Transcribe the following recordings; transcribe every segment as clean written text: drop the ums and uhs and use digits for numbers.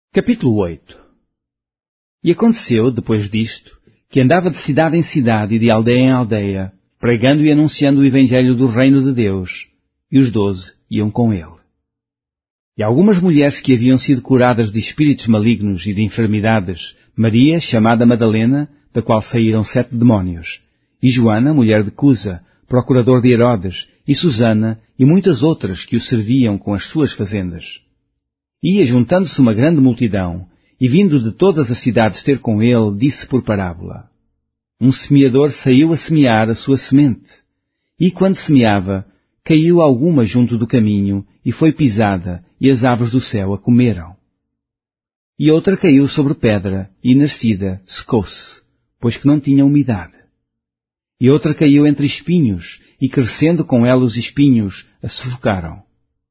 Capítulo 8. E aconteceu, depois disto, que andava de cidade em cidade e de aldeia em aldeia, pregando e anunciando o Evangelho do reino de Deus, e os 12 iam com ele. E algumas mulheres que haviam sido curadas de espíritos malignos e de enfermidades, Maria, chamada Madalena, da qual saíram 7 demónios, e Joana, mulher de Cusa, procurador de Herodes, e Susana, e muitas outras que o serviam com as suas fazendas. E, juntando-se uma grande multidão, e vindo de todas as cidades ter com ele, disse por parábola: Um semeador saiu a semear a sua semente, e quando semeava, caiu alguma junto do caminho, e foi pisada, e as aves do céu a comeram. E outra caiu sobre pedra, e nascida, secou-se, pois que não tinha umidade. E outra caiu entre espinhos, e crescendo com ela os espinhos, a sufocaram.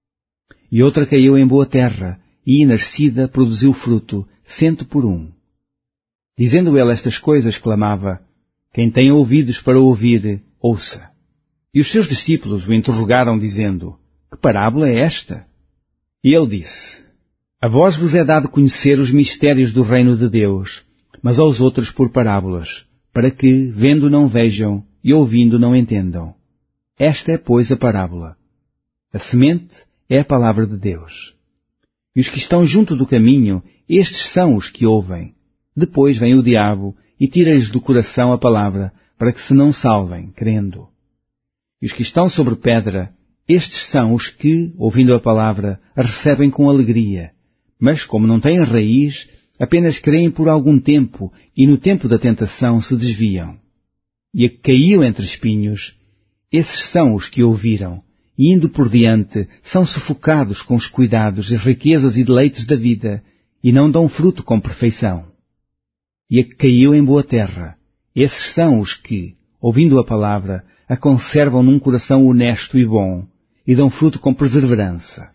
E outra caiu em boa terra, e, nascida, produziu fruto, 100 por 1. Dizendo ele estas coisas, clamava: Quem tem ouvidos para ouvir, ouça. E os seus discípulos o interrogaram, dizendo: Que parábola é esta? E ele disse: A vós vos é dado conhecer os mistérios do reino de Deus, mas aos outros por parábolas, para que, vendo não vejam, e ouvindo não entendam. Esta é, pois, a parábola. A semente é a palavra de Deus. E os que estão junto do caminho, estes são os que ouvem. Depois vem o diabo e tira-lhes do coração a palavra, para que se não salvem, crendo. E os que estão sobre pedra, estes são os que, ouvindo a palavra, a recebem com alegria. Mas, como não têm raiz, apenas creem por algum tempo, e no tempo da tentação se desviam. E a que caiu entre espinhos, esses são os que ouviram, e indo por diante, são sufocados com os cuidados e riquezas e deleites da vida, e não dão fruto com perfeição. E a que caiu em boa terra, esses são os que, ouvindo a palavra, a conservam num coração honesto e bom, e dão fruto com perseverança.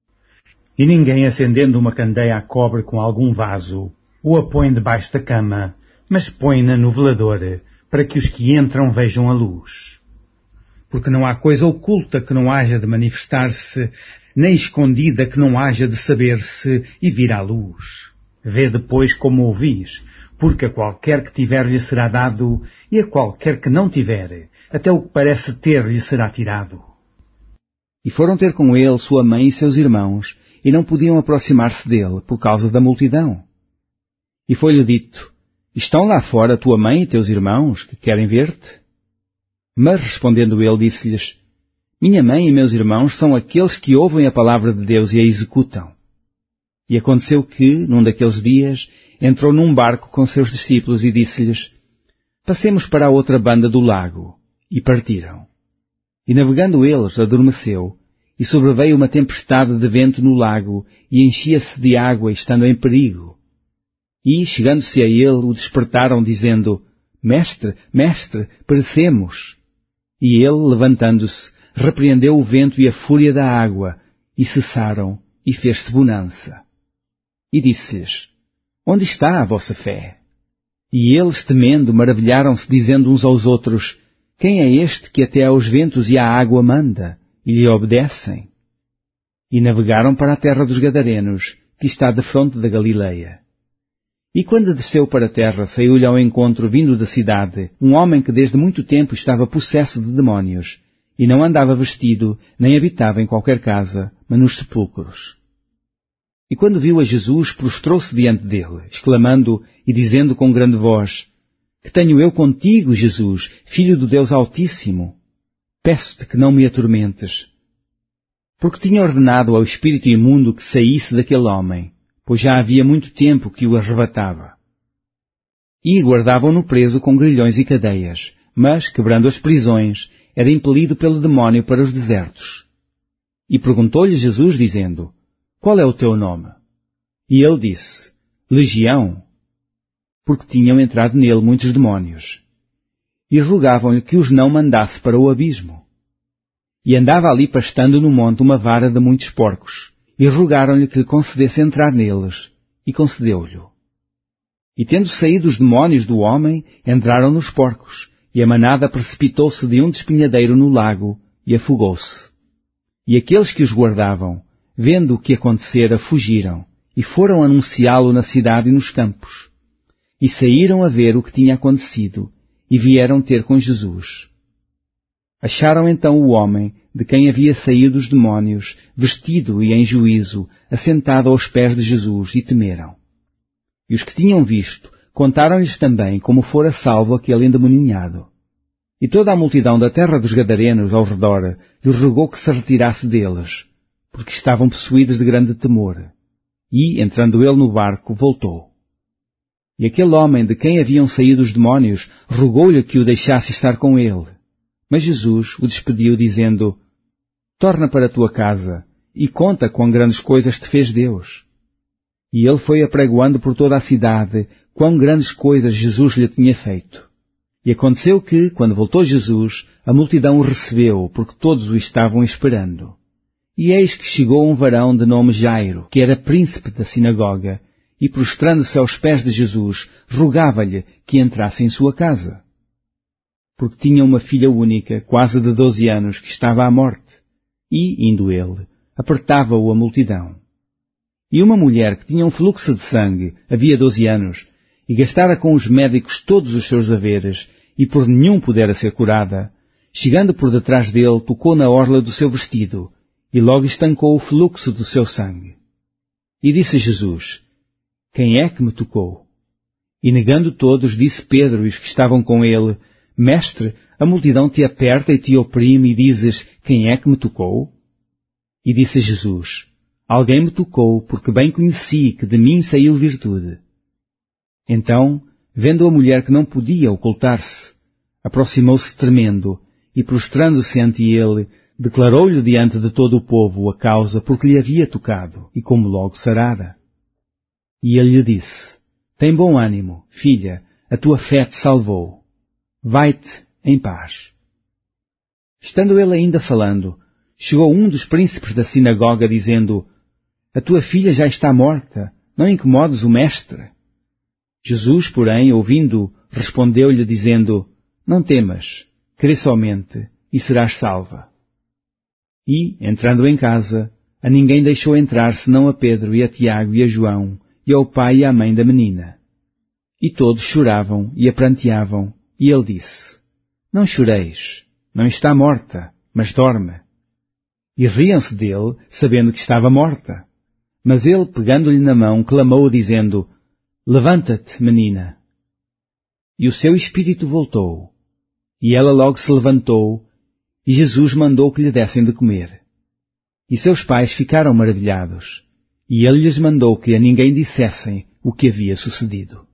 E ninguém, acendendo uma candeia a cobre com algum vaso, o a põe debaixo da cama, mas põe-na no velador, para que os que entram vejam a luz. Porque não há coisa oculta que não haja de manifestar-se, nem escondida que não haja de saber-se e vir à luz. Vê depois como ouvis, porque a qualquer que tiver lhe será dado, e a qualquer que não tiver, até o que parece ter lhe será tirado. E foram ter com ele sua mãe e seus irmãos, e não podiam aproximar-se dele, por causa da multidão. E foi-lhe dito: Estão lá fora tua mãe e teus irmãos, que querem ver-te? Mas, respondendo ele, disse-lhes: Minha mãe e meus irmãos são aqueles que ouvem a palavra de Deus e a executam. E aconteceu que, num daqueles dias, entrou num barco com seus discípulos e disse-lhes: Passemos para a outra banda do lago. E partiram. E navegando eles, adormeceu, e sobreveio uma tempestade de vento no lago, e enchia-se de água, estando em perigo. E, chegando-se a ele, o despertaram, dizendo: Mestre, mestre, perecemos. E ele, levantando-se, repreendeu o vento e a fúria da água, e cessaram, e fez-se bonança. E disse-lhes: Onde está a vossa fé? E eles, temendo, maravilharam-se, dizendo uns aos outros: Quem é este que até aos ventos e à água manda, e lhe obedecem? E navegaram para a terra dos Gadarenos, que está defronte da Galileia. E quando desceu para a terra, saiu-lhe ao encontro, vindo da cidade, um homem que desde muito tempo estava possesso de demónios, e não andava vestido, nem habitava em qualquer casa, mas nos sepulcros. E quando viu a Jesus, prostrou-se diante dele, exclamando e dizendo com grande voz: Que tenho eu contigo, Jesus, Filho do Deus Altíssimo? Peço-te que não me atormentes. Porque tinha ordenado ao espírito imundo que saísse daquele homem, pois já havia muito tempo que o arrebatava. E guardavam-no preso com grilhões e cadeias, mas, quebrando as prisões, era impelido pelo demónio para os desertos. E perguntou-lhe Jesus, dizendo: Qual é o teu nome? E ele disse: Legião, porque tinham entrado nele muitos demónios. E rogavam-lhe que os não mandasse para o abismo. E andava ali pastando no monte uma vara de muitos porcos, e rogaram-lhe que lhe concedesse entrar neles, e concedeu-lhe. E tendo saído os demónios do homem, entraram nos porcos, e a manada precipitou-se de um despenhadeiro no lago, e afogou-se. E aqueles que os guardavam, vendo o que acontecera, fugiram, e foram anunciá-lo na cidade e nos campos. E saíram a ver o que tinha acontecido, e vieram ter com Jesus. Acharam então o homem, de quem havia saído os demónios, vestido e em juízo, assentado aos pés de Jesus, e temeram. E os que tinham visto, contaram-lhes também como fora salvo aquele endemoninhado. E toda a multidão da terra dos Gadarenos ao redor lhe rogou que se retirasse deles, porque estavam possuídos de grande temor. E, entrando ele no barco, voltou. E aquele homem de quem haviam saído os demónios rogou-lhe que o deixasse estar com ele. Mas Jesus o despediu, dizendo: torna para a tua casa e conta quão grandes coisas te fez Deus. E ele foi apregoando por toda a cidade quão grandes coisas Jesus lhe tinha feito. E aconteceu que, quando voltou Jesus, a multidão o recebeu, porque todos o estavam esperando. E eis que chegou um varão de nome Jairo, que era príncipe da sinagoga, e prostrando-se aos pés de Jesus, rogava-lhe que entrasse em sua casa. Porque tinha uma filha única, quase de 12 anos, que estava à morte. E, indo ele, apertava-o a multidão. E uma mulher que tinha um fluxo de sangue, havia 12 anos, e gastara com os médicos todos os seus haveres, e por nenhum pudera ser curada, chegando por detrás dele, tocou na orla do seu vestido, e logo estancou o fluxo do seu sangue. E disse Jesus: quem é que me tocou? E negando todos, disse Pedro e os que estavam com ele: Mestre, a multidão te aperta e te oprime, e dizes: quem é que me tocou? E disse Jesus: alguém me tocou, porque bem conheci que de mim saiu virtude. Então, vendo a mulher que não podia ocultar-se, aproximou-se tremendo, e prostrando-se ante ele, declarou-lhe diante de todo o povo a causa porque lhe havia tocado, e como logo sarara. E ele lhe disse: tem bom ânimo, filha, a tua fé te salvou. Vai-te em paz. Estando ele ainda falando, chegou um dos príncipes da sinagoga, dizendo: a tua filha já está morta, não incomodes o mestre. Jesus, porém, ouvindo, respondeu-lhe, dizendo: não temas, crê somente, e serás salva. E, entrando em casa, a ninguém deixou entrar, senão a Pedro e a Tiago e a João, e ao pai e à mãe da menina. E todos choravam e a pranteavam, e ele disse: não choreis, não está morta, mas dorme. E riam-se dele, sabendo que estava morta. Mas ele, pegando-lhe na mão, clamou, dizendo: levanta-te, menina. E o seu espírito voltou. E ela logo se levantou, e Jesus mandou que lhe dessem de comer. E seus pais ficaram maravilhados, e ele lhes mandou que a ninguém dissessem o que havia sucedido.